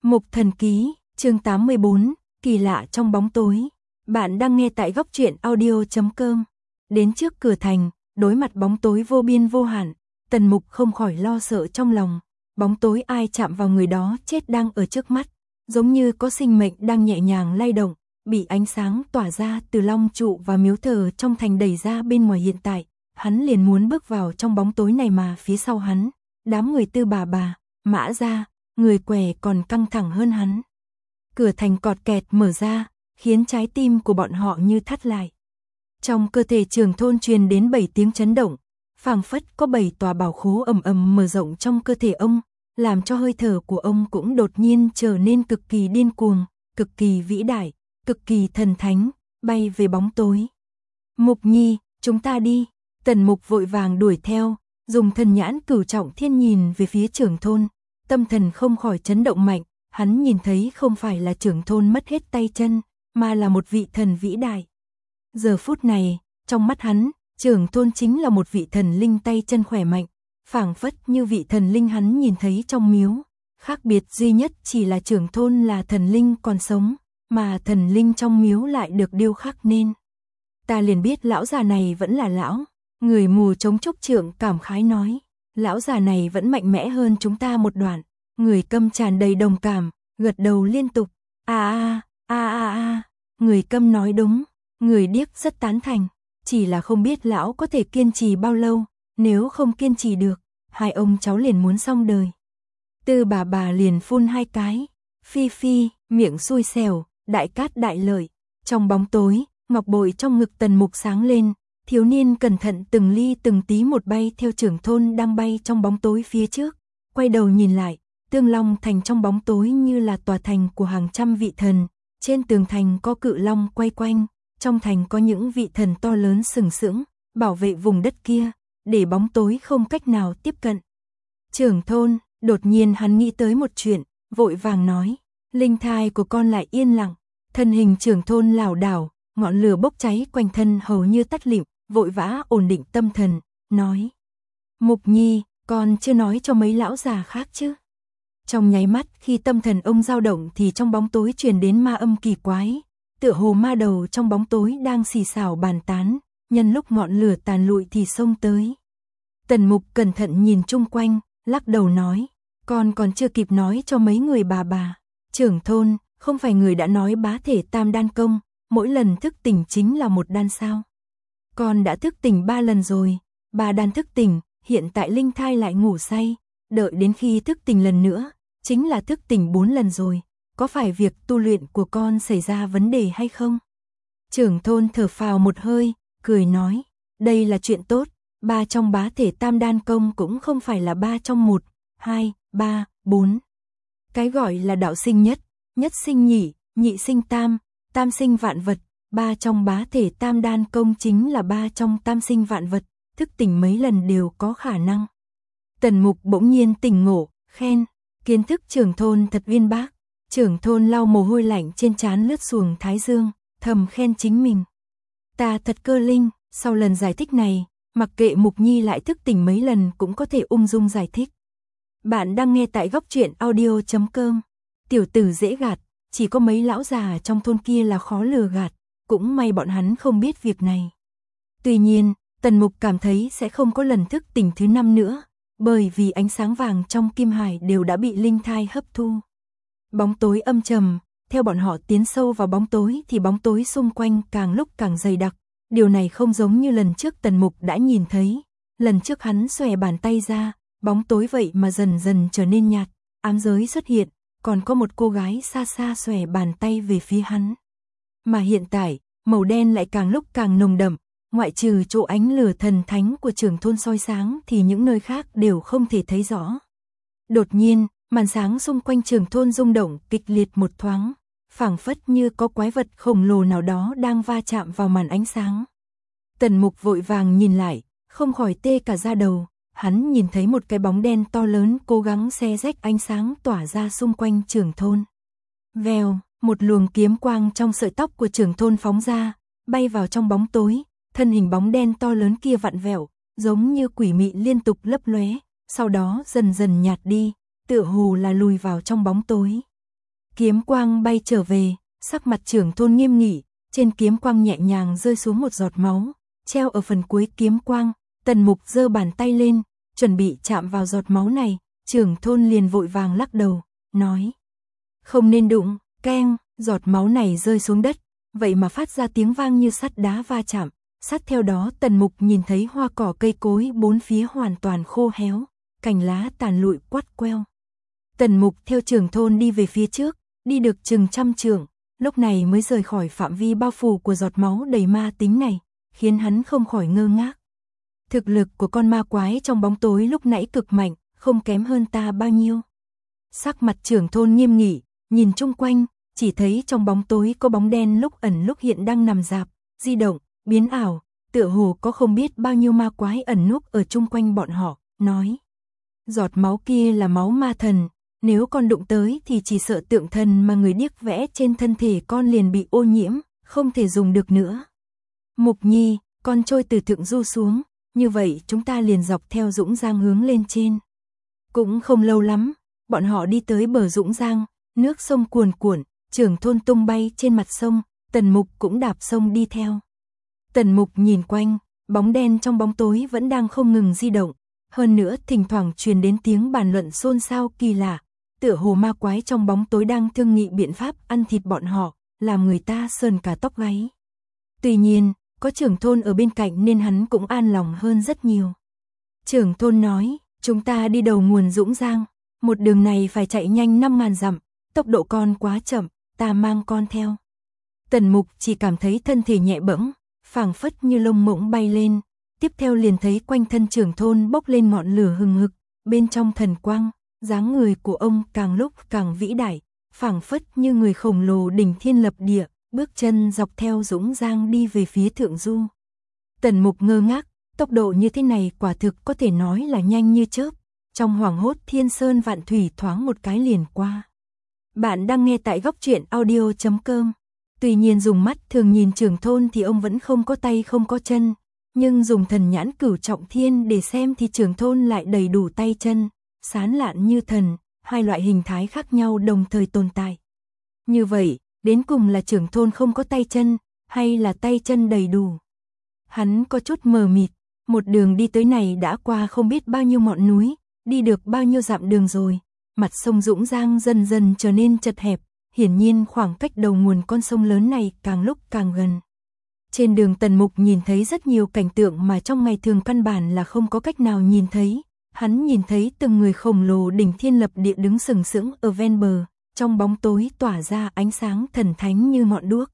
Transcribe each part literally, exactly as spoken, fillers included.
Mục Thần Ký, chương tám mươi bốn, kỳ lạ trong bóng tối. Bạn đang nghe tại góc truyện audio chấm com. Đến trước cửa thành, đối mặt bóng tối vô biên vô hạn, Tần Mục không khỏi lo sợ trong lòng. Bóng tối ai chạm vào người đó chết đang ở trước mắt, giống như có sinh mệnh đang nhẹ nhàng lay động, bị ánh sáng tỏa ra từ long trụ và miếu thờ trong thành đẩy ra bên ngoài. Hiện tại, hắn liền muốn bước vào trong bóng tối này mà phía sau hắn, đám người Tư Bà Bà, Mã Gia, người què còn căng thẳng hơn hắn. Cửa thành cọt kẹt mở ra, khiến trái tim của bọn họ như thắt lại. Trong cơ thể Trưởng Thôn truyền đến bảy tiếng chấn động, phảng phất có bảy tòa bảo khố ầm ầm mở rộng trong cơ thể ông, làm cho hơi thở của ông cũng đột nhiên trở nên cực kỳ điên cuồng, cực kỳ vĩ đại, cực kỳ thần thánh, bay về bóng tối. Mục Nhi, chúng ta đi. Tần Mục vội vàng đuổi theo, dùng thần nhãn cửu trọng thiên nhìn về phía Trưởng Thôn, tâm thần không khỏi chấn động mạnh. Hắn nhìn thấy không phải là Trưởng Thôn mất hết tay chân, mà là một vị thần vĩ đại. Giờ phút này, trong mắt hắn, Trưởng Thôn chính là một vị thần linh tay chân khỏe mạnh, phảng phất như vị thần linh hắn nhìn thấy trong miếu. Khác biệt duy nhất chỉ là Trưởng Thôn là thần linh còn sống, mà thần linh trong miếu lại được điêu khắc nên. Ta liền biết lão già này vẫn là lão. Người mù chống trúc trượng cảm khái nói, lão già này vẫn mạnh mẽ hơn chúng ta một đoạn. Người câm tràn đầy đồng cảm, gật đầu liên tục. A a a a a, người câm nói đúng, người điếc rất tán thành, chỉ là không biết lão có thể kiên trì bao lâu, nếu không kiên trì được, hai ông cháu liền muốn xong đời. Tư Bà Bà liền phun hai cái, phi phi, miệng xui xẻo, đại cát đại lợi. Trong bóng tối, ngọc bội trong ngực Tần Mục sáng lên, thiếu niên cẩn thận từng ly từng tí một bay theo Trưởng Thôn đang bay trong bóng tối phía trước, quay đầu nhìn lại. Tương Long Thành trong bóng tối như là tòa thành của hàng trăm vị thần, trên tường thành có cự long quay quanh, trong thành có những vị thần to lớn sừng sững, bảo vệ vùng đất kia, để bóng tối không cách nào tiếp cận. Trưởng Thôn, đột nhiên hắn nghĩ tới một chuyện, vội vàng nói, linh thai của con lại yên lặng, thân hình Trưởng Thôn lảo đảo, ngọn lửa bốc cháy quanh thân hầu như tắt lịm, vội vã ổn định tâm thần, nói, Mục Nhi, con chưa nói cho mấy lão già khác chứ. Trong nháy mắt khi tâm thần ông dao động thì trong bóng tối truyền đến ma âm kỳ quái, tựa hồ ma đầu trong bóng tối đang xì xào bàn tán, nhân lúc ngọn lửa tàn lụi thì xông tới. Tần Mục cẩn thận nhìn chung quanh, lắc đầu nói, con còn chưa kịp nói cho mấy người bà bà. Trưởng Thôn, không phải người đã nói bá thể tam đan công, mỗi lần thức tỉnh chính là một đan sao? Con đã thức tỉnh ba lần rồi, ba đan thức tỉnh, hiện tại linh thai lại ngủ say, đợi đến khi thức tỉnh lần nữa, chính là thức tỉnh bốn lần rồi, có phải việc tu luyện của con xảy ra vấn đề hay không? Trưởng Thôn thở phào một hơi, cười nói, đây là chuyện tốt, ba trong bá thể tam đan công cũng không phải là ba trong một, hai, ba, bốn. Cái gọi là đạo sinh nhất, nhất sinh nhị, nhị sinh tam, tam sinh vạn vật, ba trong bá thể tam đan công chính là ba trong tam sinh vạn vật, thức tỉnh mấy lần đều có khả năng. Tần Mục bỗng nhiên tỉnh ngộ, khen, kiến thức Trưởng Thôn thật uyên bác. Trưởng Thôn lau mồ hôi lạnh trên trán lướt xuồng thái dương, thầm khen chính mình. Ta thật cơ linh, sau lần giải thích này, mặc kệ Mục Nhi lại thức tỉnh mấy lần cũng có thể ung dung giải thích. Bạn đang nghe tại góc truyện audio chấm com. Tiểu tử dễ gạt, chỉ có mấy lão già trong thôn kia là khó lừa gạt, cũng may bọn hắn không biết việc này. Tuy nhiên, Tần Mục cảm thấy sẽ không có lần thức tỉnh thứ năm nữa, bởi vì ánh sáng vàng trong kim hải đều đã bị linh thai hấp thu. Bóng tối âm trầm, theo bọn họ tiến sâu vào bóng tối thì bóng tối xung quanh càng lúc càng dày đặc, điều này không giống như lần trước Tần Mục đã nhìn thấy, lần trước hắn xòe bàn tay ra, bóng tối vậy mà dần dần trở nên nhạt, ám giới xuất hiện, còn có một cô gái xa xa xòe bàn tay về phía hắn. Mà hiện tại, màu đen lại càng lúc càng nồng đậm, ngoại trừ chỗ ánh lửa thần thánh của Trưởng Thôn soi sáng thì những nơi khác đều không thể thấy rõ. Đột nhiên, màn sáng xung quanh Trưởng Thôn rung động kịch liệt một thoáng, phảng phất như có quái vật khổng lồ nào đó đang va chạm vào màn ánh sáng. Tần Mục vội vàng nhìn lại, không khỏi tê cả da đầu, hắn nhìn thấy một cái bóng đen to lớn cố gắng xé rách ánh sáng tỏa ra xung quanh Trưởng Thôn. Vèo, một luồng kiếm quang trong sợi tóc của Trưởng Thôn phóng ra, bay vào trong bóng tối. Thân hình bóng đen to lớn kia vặn vẹo, giống như quỷ mị liên tục lấp lóe, sau đó dần dần nhạt đi, tựa hồ là lùi vào trong bóng tối. Kiếm quang bay trở về, sắc mặt trưởng thôn nghiêm nghị, trên kiếm quang nhẹ nhàng rơi xuống một giọt máu, treo ở phần cuối kiếm quang, Tần Mục giơ bàn tay lên, chuẩn bị chạm vào giọt máu này, trưởng thôn liền vội vàng lắc đầu, nói: "Không nên đụng." Keng, giọt máu này rơi xuống đất, vậy mà phát ra tiếng vang như sắt đá va chạm, sát theo đó Tần Mục nhìn thấy hoa cỏ cây cối bốn phía hoàn toàn khô héo, cành lá tàn lụi quắt queo. Tần Mục theo trưởng thôn đi về phía trước, đi được chừng trăm trượng, lúc này mới rời khỏi phạm vi bao phủ của giọt máu đầy ma tính này, khiến hắn không khỏi ngơ ngác. Thực lực của con ma quái trong bóng tối lúc nãy cực mạnh, không kém hơn ta bao nhiêu. Sắc mặt trưởng thôn nghiêm nghị, nhìn chung quanh, chỉ thấy trong bóng tối có bóng đen lúc ẩn lúc hiện đang nằm rạp, di động, biến ảo, tựa hồ có không biết bao nhiêu ma quái ẩn núp ở chung quanh bọn họ, nói: "Giọt máu kia là máu ma thần, nếu con đụng tới thì chỉ sợ tượng thần mà người điếc vẽ trên thân thể con liền bị ô nhiễm, không thể dùng được nữa. Mục Nhi, con trôi từ thượng du xuống, như vậy chúng ta liền dọc theo Dũng Giang hướng lên trên." Cũng không lâu lắm, bọn họ đi tới bờ Dũng Giang, nước sông cuồn cuộn, trưởng thôn tung bay trên mặt sông, Tần Mục cũng đạp sông đi theo. Tần Mục nhìn quanh, bóng đen trong bóng tối vẫn đang không ngừng di động, hơn nữa thỉnh thoảng truyền đến tiếng bàn luận xôn xao kỳ lạ, tựa hồ ma quái trong bóng tối đang thương nghị biện pháp ăn thịt bọn họ, làm người ta sờn cả tóc gáy. Tuy nhiên, có trưởng thôn ở bên cạnh nên hắn cũng an lòng hơn rất nhiều. Trưởng thôn nói: "Chúng ta đi đầu nguồn Dũng Giang, một đường này phải chạy nhanh năm ngàn dặm, tốc độ con quá chậm, ta mang con theo." Tần Mục chỉ cảm thấy thân thể nhẹ bẫng, phảng phất như lông mỗng bay lên, tiếp theo liền thấy quanh thân trưởng thôn bốc lên ngọn lửa hừng hực, bên trong thần quang, dáng người của ông càng lúc càng vĩ đại, phảng phất như người khổng lồ đỉnh thiên lập địa, bước chân dọc theo Dũng Giang đi về phía thượng du. Tần Mục ngơ ngác, tốc độ như thế này quả thực có thể nói là nhanh như chớp, trong hoảng hốt thiên sơn vạn thủy thoáng một cái liền qua. Bạn đang nghe tại góc truyện audio chấm com. Tuy nhiên dùng mắt thường nhìn trưởng thôn thì ông vẫn không có tay không có chân, nhưng dùng thần nhãn cửu trọng thiên để xem thì trưởng thôn lại đầy đủ tay chân, sán lạn như thần, hai loại hình thái khác nhau đồng thời tồn tại. Như vậy, đến cùng là trưởng thôn không có tay chân, hay là tay chân đầy đủ? Hắn có chút mờ mịt, một đường đi tới này đã qua không biết bao nhiêu ngọn núi, đi được bao nhiêu dặm đường rồi, mặt sông Dũng Giang dần dần trở nên chật hẹp, hiển nhiên khoảng cách đầu nguồn con sông lớn này càng lúc càng gần. Trên đường Tần Mục nhìn thấy rất nhiều cảnh tượng mà trong ngày thường căn bản là không có cách nào nhìn thấy. Hắn nhìn thấy từng người khổng lồ đỉnh thiên lập địa đứng sừng sững ở ven bờ, trong bóng tối tỏa ra ánh sáng thần thánh như ngọn đuốc.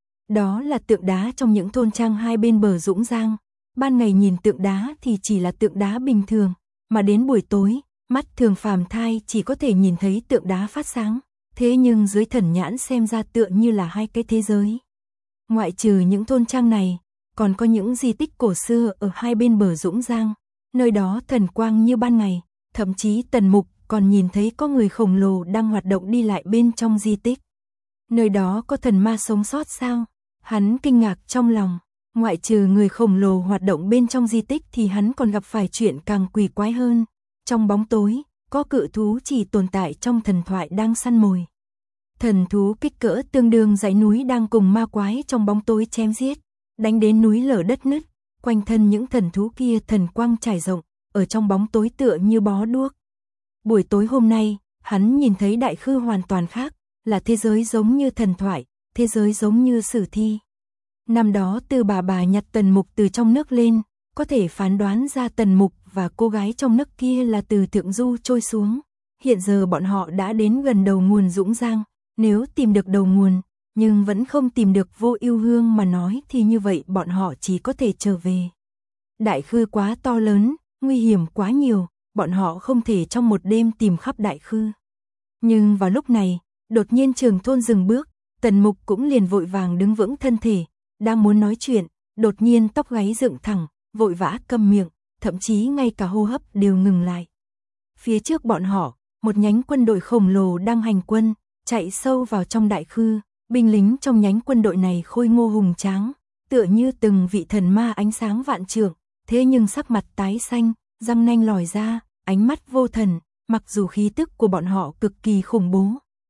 Đó là tượng đá trong những thôn trang hai bên bờ Dũng Giang. Ban ngày nhìn tượng đá thì chỉ là tượng đá bình thường, mà đến buổi tối, mắt thường phàm thai chỉ có thể nhìn thấy tượng đá phát sáng. Thế nhưng dưới thần nhãn xem ra tựa như là hai cái thế giới. Ngoại trừ những thôn trang này, còn có những di tích cổ xưa ở hai bên bờ Dũng Giang. Nơi đó thần quang như ban ngày, thậm chí Tần Mục còn nhìn thấy có người khổng lồ đang hoạt động đi lại bên trong di tích. Nơi đó có thần ma sống sót sao? Hắn kinh ngạc trong lòng, ngoại trừ người khổng lồ hoạt động bên trong di tích thì hắn còn gặp phải chuyện càng quỷ quái hơn. Trong bóng tối, có cự thú chỉ tồn tại trong thần thoại đang săn mồi. Thần thú kích cỡ tương đương dãy núi đang cùng ma quái trong bóng tối chém giết, đánh đến núi lở đất nứt. Quanh thân những thần thú kia thần quang trải rộng, ở trong bóng tối tựa như bó đuốc. Buổi tối hôm nay, hắn nhìn thấy đại khư hoàn toàn khác, là thế giới giống như thần thoại, thế giới giống như sử thi. Năm đó Tư bà bà nhặt Tần Mục từ trong nước lên, có thể phán đoán ra Tần Mục và cô gái trong nước kia là từ thượng du trôi xuống. Hiện giờ bọn họ đã đến gần đầu nguồn Dũng Giang, nếu tìm được đầu nguồn, nhưng vẫn không tìm được Vô Ưu Hương mà nói thì như vậy bọn họ chỉ có thể trở về. Đại khư quá to lớn, nguy hiểm quá nhiều, bọn họ không thể trong một đêm tìm khắp đại khư. Nhưng vào lúc này, đột nhiên trưởng thôn dừng bước, Tần Mục cũng liền vội vàng đứng vững thân thể, đang muốn nói chuyện, đột nhiên tóc gáy dựng thẳng, vội vã câm miệng, thậm chí ngay cả hô hấp đều ngừng lại. Phía trước bọn họ, một nhánh quân đội khổng lồ đang hành quân, chạy sâu vào trong đại khư, binh lính trong nhánh quân đội này khôi ngô hùng tráng, tựa như từng vị thần ma ánh sáng vạn trượng, thế nhưng sắc mặt tái xanh, răng nanh lòi ra, ánh mắt vô thần, mặc dù khí tức của bọn họ cực kỳ khủng bố,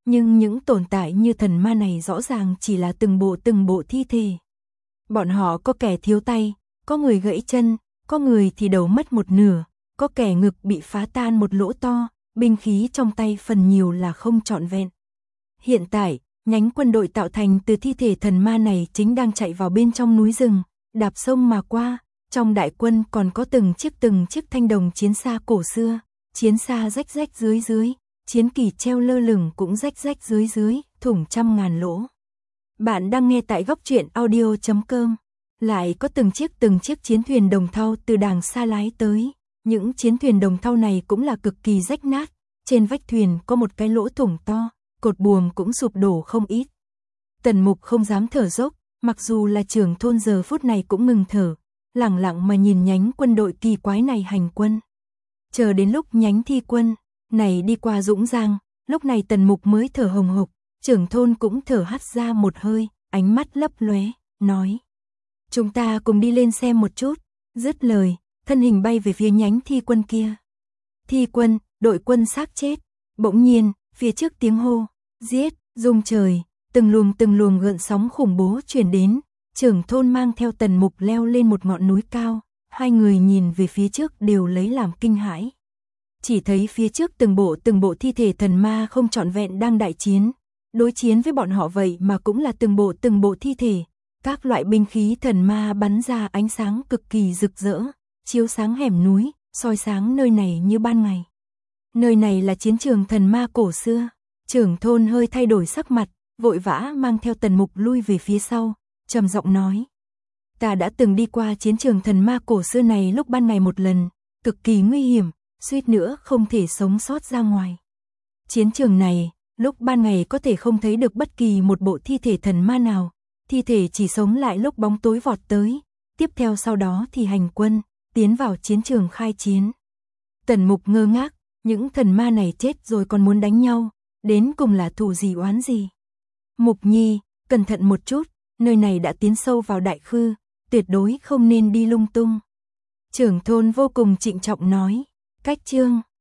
Nhưng những tồn tại như thần ma này rõ ràng chỉ là từng bộ từng bộ thi thể. Bọn họ có kẻ thiếu tay, có người gãy chân, có người thì đầu mất một nửa, có kẻ ngực bị phá tan một lỗ to, binh khí trong tay phần nhiều là không trọn vẹn. Hiện tại, nhánh quân đội tạo thành từ thi thể thần ma này chính đang chạy vào bên trong núi rừng, đạp sông mà qua. Trong đại quân còn có từng chiếc từng chiếc thanh đồng chiến xa cổ xưa, chiến xa rách rách dưới dưới, chiến kỳ treo lơ lửng cũng rách rách dưới dưới, thủng trăm ngàn lỗ. Bạn đang nghe tại góc truyện audio chấm com. Lại có từng chiếc từng chiếc chiến thuyền đồng thau từ đàng xa lái tới. Những chiến thuyền đồng thau này cũng là cực kỳ rách nát, trên vách thuyền có một cái lỗ thủng to, cột buồm cũng sụp đổ không ít. Tần Mục không dám thở dốc, mặc dù là trưởng thôn giờ phút này cũng ngừng thở, lặng lặng mà nhìn nhánh quân đội kỳ quái này hành quân. Chờ đến lúc nhánh thi quân này đi qua Dũng Giang, lúc này Tần Mục mới thở hồng hộc, trưởng thôn cũng thở hắt ra một hơi, ánh mắt lấp lóe, nói: "Chúng ta cùng đi lên xem một chút." Dứt lời, thân hình bay về phía nhánh thi quân kia. Thi quân, đội quân xác chết. Bỗng nhiên, phía trước tiếng hô, giết, rung trời, từng luồng từng luồng gợn sóng khủng bố truyền đến. Trưởng thôn mang theo Tần Mục leo lên một ngọn núi cao, hai người nhìn về phía trước đều lấy làm kinh hãi. Chỉ thấy phía trước từng bộ từng bộ thi thể thần ma không trọn vẹn đang đại chiến, đối chiến với bọn họ vậy mà cũng là từng bộ từng bộ thi thể, các loại binh khí thần ma bắn ra ánh sáng cực kỳ rực rỡ, chiếu sáng hẻm núi, soi sáng nơi này như ban ngày. Nơi này là chiến trường thần ma cổ xưa. Trưởng thôn hơi thay đổi sắc mặt, vội vã mang theo Tần Mục lui về phía sau, trầm giọng nói: "Ta đã từng đi qua chiến trường thần ma cổ xưa này lúc ban ngày một lần, cực kỳ nguy hiểm, suýt nữa không thể sống sót ra ngoài. Chiến trường này, lúc ban ngày có thể không thấy được bất kỳ một bộ thi thể thần ma nào, thi thể chỉ sống lại lúc bóng tối vọt tới, tiếp theo sau đó thì hành quân, tiến vào chiến trường khai chiến." Tần Mục ngơ ngác, những thần ma này chết rồi còn muốn đánh nhau, đến cùng là thù gì oán gì? "Mục Nhi, cẩn thận một chút, nơi này đã tiến sâu vào đại khư, tuyệt đối không nên đi lung tung." Trưởng thôn vô cùng trịnh trọng nói. Cách chương